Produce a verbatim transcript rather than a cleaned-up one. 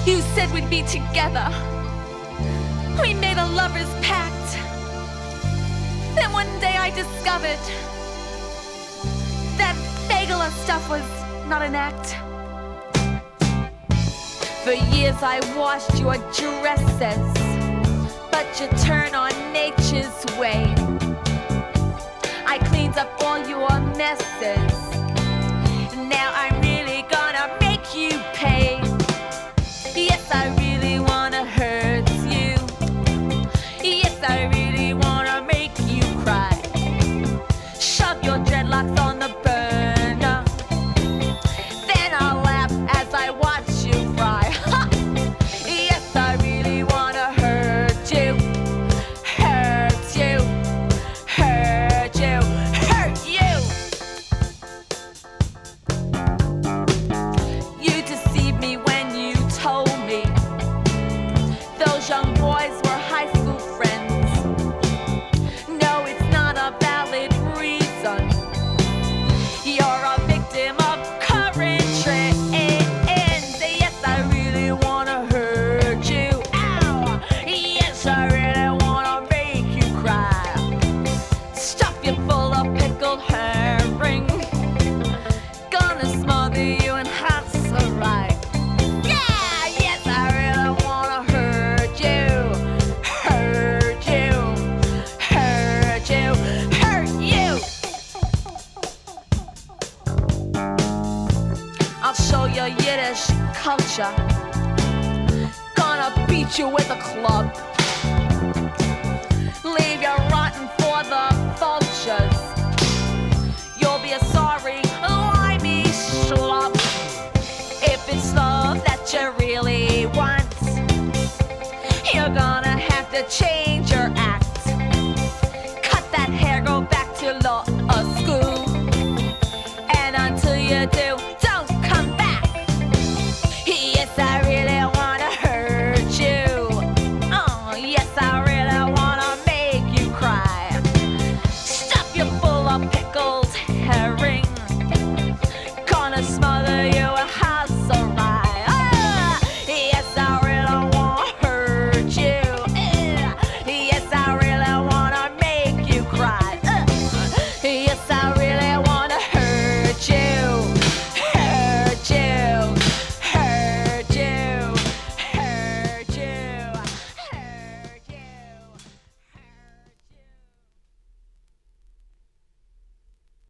You said we'd be together. We made a lover's pact. Then one day I discovered that Fagala stuff was not an act. For years I washed your dresses, but you turn on nature's way. I cleaned up all your messes. Now I'm really gonna make you pay. Yes, I really wanna hurt you. Yes, I really wanna make you cry. Shove your dreadlocks on the burner. Then I'll laugh as I watch you fry. Ha! Yes, I really wanna hurt you. Hurt you. Hurt you. Hurt you. You deceived me when you told me those young boys were high school friends. No, it's not a valid reason. You're a victim of current trends. Yes, I really wanna hurt you. Ow! Yes, I really wanna make you cry. Stuff you full of pickled herring. Gonna smother you in hot sarai. Yeah, yes, I really wanna hurt you. Hurt you. Hurt you. Hurt you. I'll show you Yiddish culture. Gonna beat you with a club. Leave you rotten for the vultures. You'll be a sorry, limey schlub. If it's love that you really want, you're gonna have to change your act. Cut that hair, go back to law school. And until you do, don't come back. Yes, I really wanna hurt you. Oh, yes, I really wanna make you cry. Stuff you full of pickled herring. Gonna smother